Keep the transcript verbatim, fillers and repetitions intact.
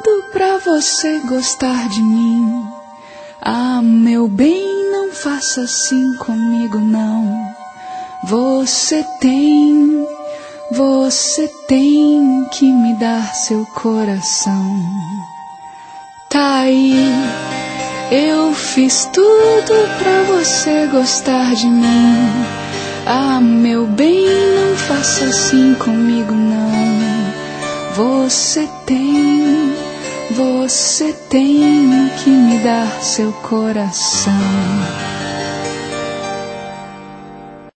tudo pra você gostar de mim. Ah, meu bem, não faça assim comigo não. Você tem, você tem que me dar seu coração. Tá aí, eu fiz tudo pra você gostar de mim. Ah, meu bem, não faça assim comigo não. Você tem, você tem que me dar seu coração.